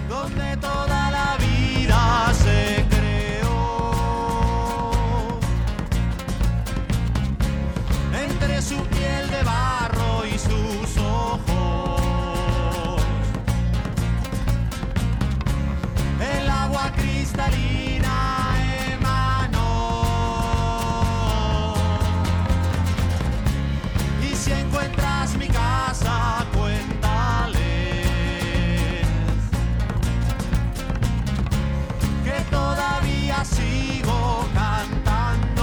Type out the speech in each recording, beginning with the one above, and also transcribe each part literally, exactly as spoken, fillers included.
donde toda la vida se creó. Entre su piel de barro y sus ojos, el agua cristalina emanó. Y si encuentras mi casa, cuéntales que todavía sigo cantando.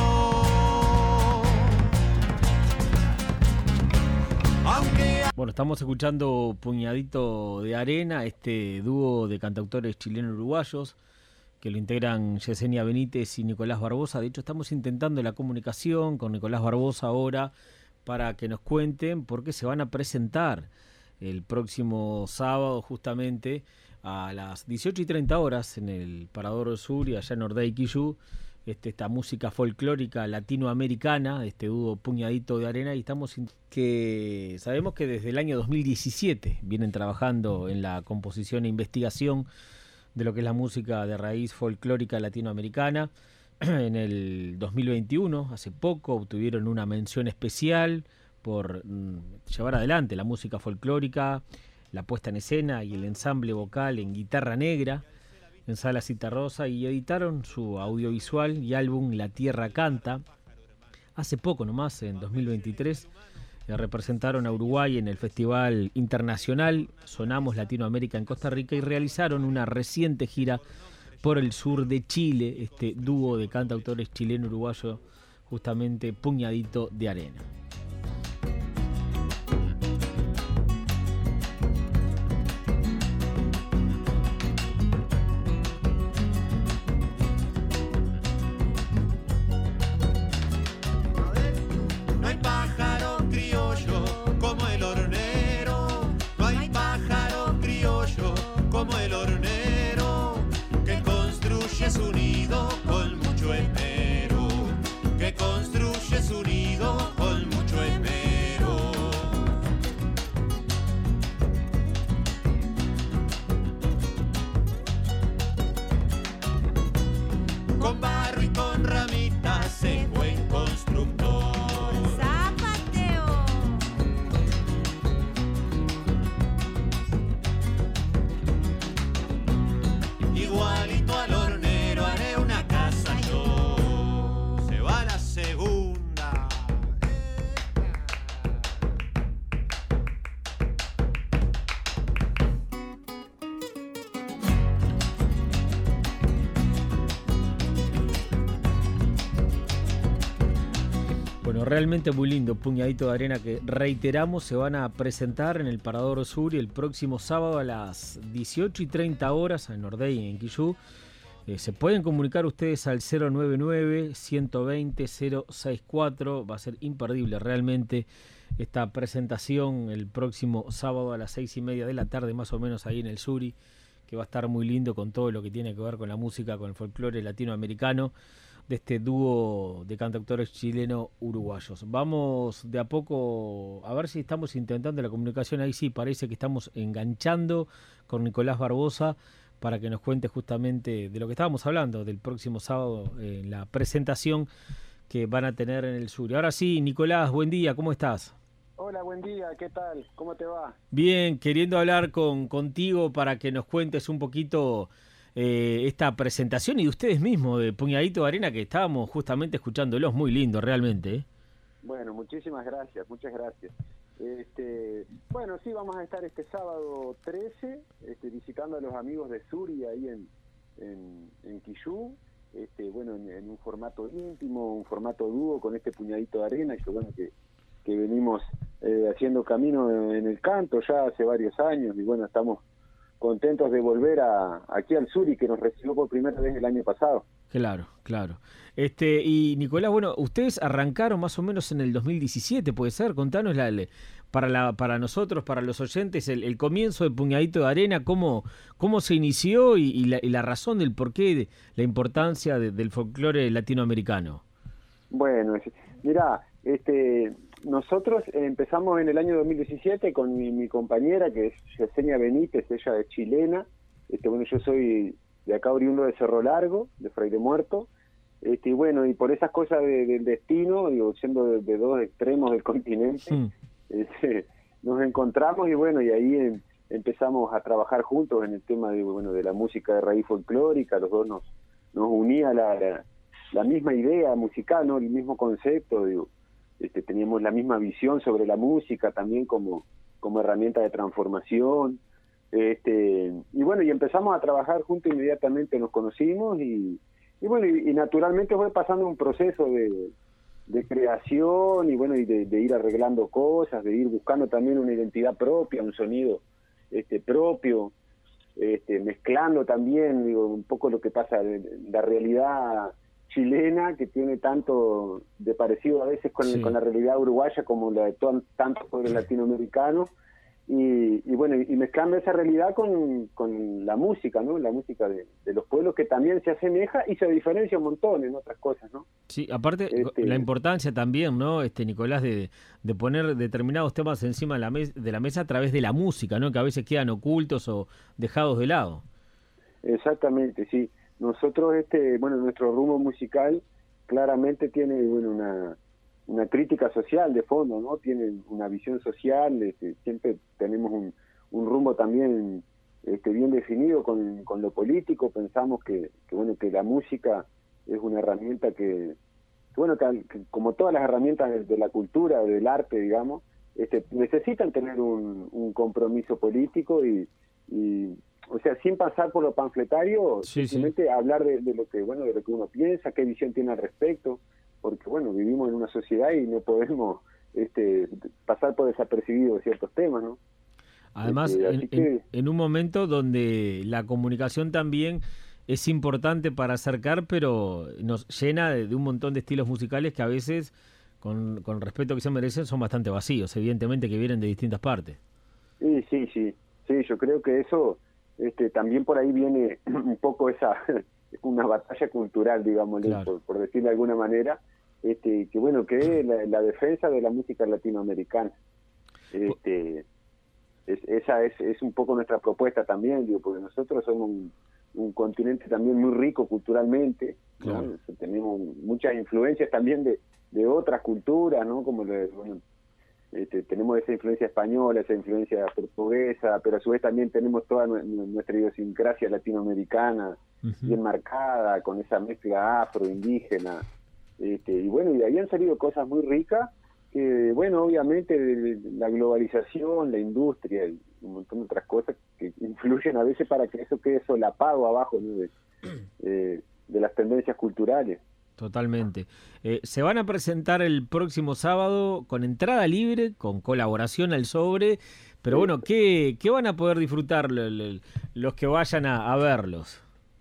Aunque... Bueno, estamos escuchando Puñadito de Arena, este dúo de cantautores chileno-uruguayos que lo integran Yesenia Benítez y Nicolás Barbosa. De hecho, estamos intentando la comunicación con Nicolás Barbosa ahora para que nos cuenten por qué se van a presentar el próximo sábado justamente a las dieciocho y treinta horas en el Parador Sur y allá en Ordey Quillú, este, esta música folclórica latinoamericana, este dúo Puñadito de Arena, y estamos in- que sabemos que desde el año dos mil diecisiete vienen trabajando en la composición e investigación de lo que es la música de raíz folclórica latinoamericana. En el dos mil veintiuno, hace poco, obtuvieron una mención especial por mm, llevar adelante la música folclórica, la puesta en escena y el ensamble vocal en guitarra negra en Sala Citarrosa, y editaron su audiovisual y álbum La Tierra Canta. Hace poco nomás, en dos mil veintitrés, eh, representaron a Uruguay en el Festival Internacional Sonamos Latinoamérica en Costa Rica y realizaron una reciente gira por el sur de Chile, este dúo de cantautores chileno-uruguayo, justamente Puñadito de Arena. No hay pájaro criollo como el hornero, no hay pájaro criollo como el hornero, que construye su nido con mucho esmero, que construye su nido con mucho esmero. Con barro y con ramitas es buen constructor. Zapateo. Igualito al hornero haré una casa yo. Se va la segunda. Bueno, realmente muy lindo, Puñadito de Arena, que reiteramos se van a presentar en el Parador Sur el próximo sábado a las dieciocho y treinta horas en Ordey, en Quillú. Eh, se pueden comunicar ustedes al cero nueve nueve, uno dos cero, cero seis cuatro. Va a ser imperdible realmente esta presentación el próximo sábado a las seis y media de la tarde, más o menos ahí en el Suri, que va a estar muy lindo con todo lo que tiene que ver con la música, con el folclore latinoamericano de este dúo de cantautores chileno-uruguayos. Vamos de a poco a ver si estamos intentando la comunicación. Ahí sí, parece que estamos enganchando con Nicolás Barbosa para que nos cuente justamente de lo que estábamos hablando del próximo sábado en eh, la presentación que van a tener en el sur. Y ahora sí, Nicolás, buen día, ¿cómo estás? Hola, buen día, ¿qué tal? ¿Cómo te va? Bien, queriendo hablar con contigo para que nos cuentes un poquito eh, esta presentación y de ustedes mismos de Puñadito de Arena, que estábamos justamente escuchándolos, muy lindo realmente, ¿eh? Bueno, muchísimas gracias, muchas gracias. Este, bueno, sí, vamos a estar este sábado trece este, visitando a los amigos de Suri ahí en, en, en Quillú, este, bueno, en, en un formato íntimo, un formato dúo con este Puñadito de Arena, que bueno, que, que venimos eh, haciendo camino en el canto ya hace varios años, y bueno, estamos contentos de volver a, aquí al Suri, que nos recibió por primera vez el año pasado. Claro, claro. Este, y Nicolás, bueno, ustedes arrancaron más o menos en el dos mil diecisiete, ¿puede ser? Contanos la, para la, para nosotros, para los oyentes, el, el comienzo de Puñadito de Arena, cómo, cómo se inició y, y, la, y la razón del porqué, de la importancia de, del folclore latinoamericano. Bueno, mirá, este, nosotros empezamos en el año dos mil diecisiete con mi, mi compañera, que es Yesenia Benítez, ella es chilena, Este, bueno, yo soy de acá oriundo de Cerro Largo, de Fraile Muerto, este, y bueno, y por esas cosas de, del destino, digo, siendo de, de dos extremos del continente, Sí. este, nos encontramos y bueno, y ahí en, empezamos a trabajar juntos en el tema de, bueno, de la música de raíz folclórica. Los dos nos, nos unía la, la, la misma idea musical, ¿no? El mismo concepto, digo, este, teníamos la misma visión sobre la música también como, como herramienta de transformación, este, y bueno, y empezamos a trabajar juntos inmediatamente, nos conocimos y, y bueno, y, y naturalmente fue pasando un proceso de, de creación y bueno, y de, de ir arreglando cosas, de ir buscando también una identidad propia, un sonido este propio, este, mezclando también, digo, un poco lo que pasa, la realidad chilena, que tiene tanto de parecido a veces con, Sí. con la realidad uruguaya como la de to- tantos pueblos latinoamericanos, y, y bueno, y mezclando esa realidad con, con la música, ¿no? La música de, de los pueblos, que también se asemeja y se diferencia un montón en otras cosas, ¿no? Sí, aparte Este, la importancia también, ¿no? Este Nicolás de, de poner determinados temas encima de la, mes- de la mesa a través de la música, ¿no? Que a veces quedan ocultos o dejados de lado. Exactamente, sí. Nosotros, este, bueno, nuestro rumbo musical claramente tiene, bueno, una, una crítica social de fondo, ¿no? Tiene una visión social, este, siempre tenemos un, un rumbo también este, bien definido con, con lo político. Pensamos que, que, bueno, que la música es una herramienta que, que bueno, que, que como todas las herramientas de, de la cultura, del arte, digamos, este, necesitan tener un, un compromiso político y, y o sea, sin pasar por lo panfletario, Sí, simplemente hablar de, de lo que, bueno, de lo que uno piensa, qué visión tiene al respecto, porque bueno, vivimos en una sociedad y no podemos este, pasar por desapercibidos ciertos temas, ¿no? Además, Este, en, así en- que en un momento donde la comunicación también es importante para acercar, pero nos llena de, de un montón de estilos musicales que a veces, con, con el respeto que se merecen, son bastante vacíos, evidentemente que vienen de distintas partes. sí, sí, sí, sí, yo creo que eso, este, también por ahí viene un poco esa, una batalla cultural, digamos, Claro. por, por decirlo de alguna manera, este, que bueno, que es la, la defensa de la música latinoamericana. Este, es, esa es, es un poco nuestra propuesta también, digo, porque nosotros somos un, un continente también muy rico culturalmente, ¿no? Claro. Tenemos muchas influencias también de, de otras culturas, ¿no? Como le, bueno, este, tenemos esa influencia española, esa influencia portuguesa, pero a su vez también tenemos toda nu- nuestra idiosincrasia latinoamericana Ujú. bien marcada, con esa mezcla afro-indígena, este, y bueno, y de ahí han salido cosas muy ricas, que bueno, obviamente la globalización, la industria y un montón de otras cosas que influyen a veces para que eso quede solapado abajo, ¿no? de, eh, de las tendencias culturales. Totalmente. Eh, se van a presentar el próximo sábado con entrada libre, con colaboración al sobre, pero Sí. bueno, ¿qué, qué van a poder disfrutar lo- lo- los que vayan a, a verlos?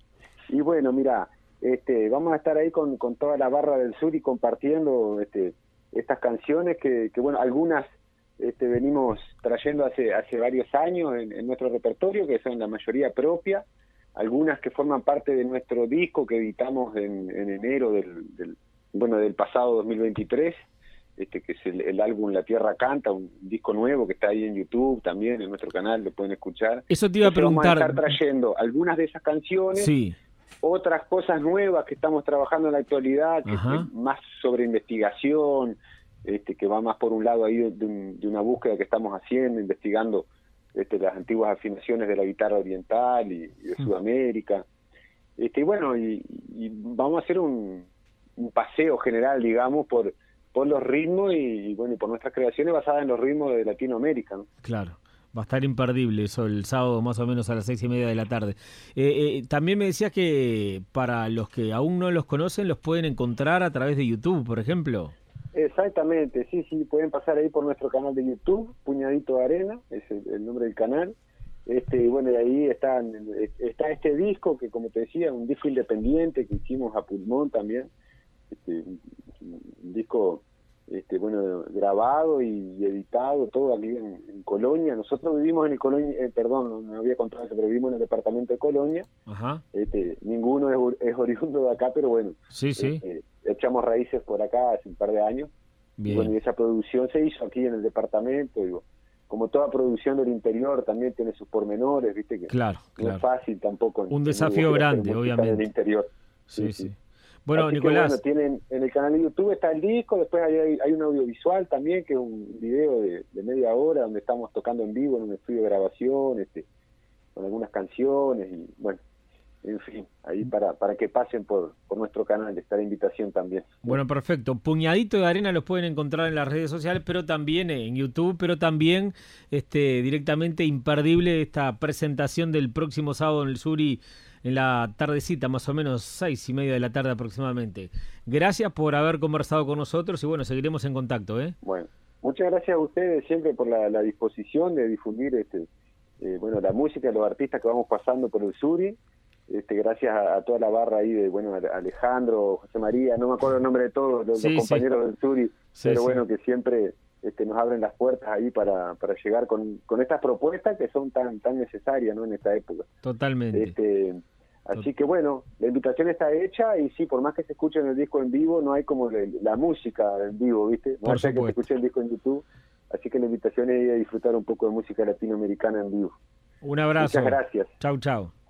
Y bueno, mira, este, vamos a estar ahí con, con toda la barra del sur y compartiendo este, estas canciones que, que bueno, algunas este, venimos trayendo hace, hace varios años en, en nuestro repertorio, que son la mayoría propia, algunas que forman parte de nuestro disco que editamos en, en enero del, del, bueno, del pasado dos mil veintitrés, este, que es el, el álbum La Tierra Canta, un disco nuevo que está ahí en YouTube también, en nuestro canal, lo pueden escuchar. Eso te iba a Entonces vamos a preguntar. estar trayendo algunas de esas canciones, Sí, otras cosas nuevas que estamos trabajando en la actualidad, que, Ajá. que más sobre investigación, este, que va más por un lado ahí de, de un- de una búsqueda que estamos haciendo, investigando este, las antiguas afinaciones de la guitarra oriental y, y de Mm. Sudamérica. Este, y bueno, y, y vamos a hacer un, un paseo general, digamos, por, por los ritmos y, y bueno, y por nuestras creaciones basadas en los ritmos de Latinoamérica, ¿no? claro. Va a estar imperdible eso el sábado más o menos a las seis y media de la tarde. Eh, eh, también me decías que para los que aún no los conocen los pueden encontrar a través de YouTube, por ejemplo. Exactamente, sí, sí, pueden pasar ahí por nuestro canal de YouTube, Puñadito de Arena, es el, el nombre del canal. Este, y bueno, y ahí están, está este disco que, como te decía, un disco independiente que hicimos a pulmón también, este, un, un disco, este, bueno, grabado y editado, todo aquí en, en Colonia. Nosotros vivimos en el Colonia, eh, perdón, no, no había contado eso, pero vivimos en el departamento de Colonia. Ajá. Este, ninguno es, or- es oriundo de acá, pero bueno, Sí, sí. este, echamos raíces por acá hace un par de años. Y bueno, y Bien. esa producción se hizo aquí en el departamento, digo, como toda producción del interior también tiene sus pormenores, viste que claro, no claro. es fácil tampoco. Un desafío grande, en obviamente. el interior. Sí, sí. sí. sí. Bueno, Así Nicolás. Que, bueno, tienen en el canal de YouTube está el disco, después hay, hay, hay un audiovisual también, que es un video de, de media hora donde estamos tocando en vivo en un estudio de grabación, este, con algunas canciones y bueno, en fin, ahí para para que pasen por, por nuestro canal, está la invitación también. Bueno, perfecto. Puñadito de Arena los pueden encontrar en las redes sociales, pero también en YouTube, pero también este directamente imperdible esta presentación del próximo sábado en el Suri en la tardecita, más o menos seis y media de la tarde aproximadamente. Gracias por haber conversado con nosotros y bueno, seguiremos en contacto, ¿eh? Bueno, muchas gracias a ustedes siempre por la, la disposición de difundir este eh, bueno la música de los artistas que vamos pasando por el Suri. Este, gracias a, a toda la barra ahí de, bueno, Alejandro, José María, no me acuerdo el nombre de todos los, sí, los compañeros sí. del Suri, sí, pero sí. bueno, que siempre este, nos abren las puertas ahí para, para llegar con, con estas propuestas que son tan tan necesarias, ¿no?, en esta época. Totalmente. Este, así que bueno, la invitación está hecha y sí, por más que se escuche en el disco en vivo, no hay como la, la música en vivo, ¿viste? No Por hay que se supuesto. escuche el disco en YouTube, así que la invitación es ir a disfrutar un poco de música latinoamericana en vivo. Un abrazo. Muchas gracias. Chau, chau.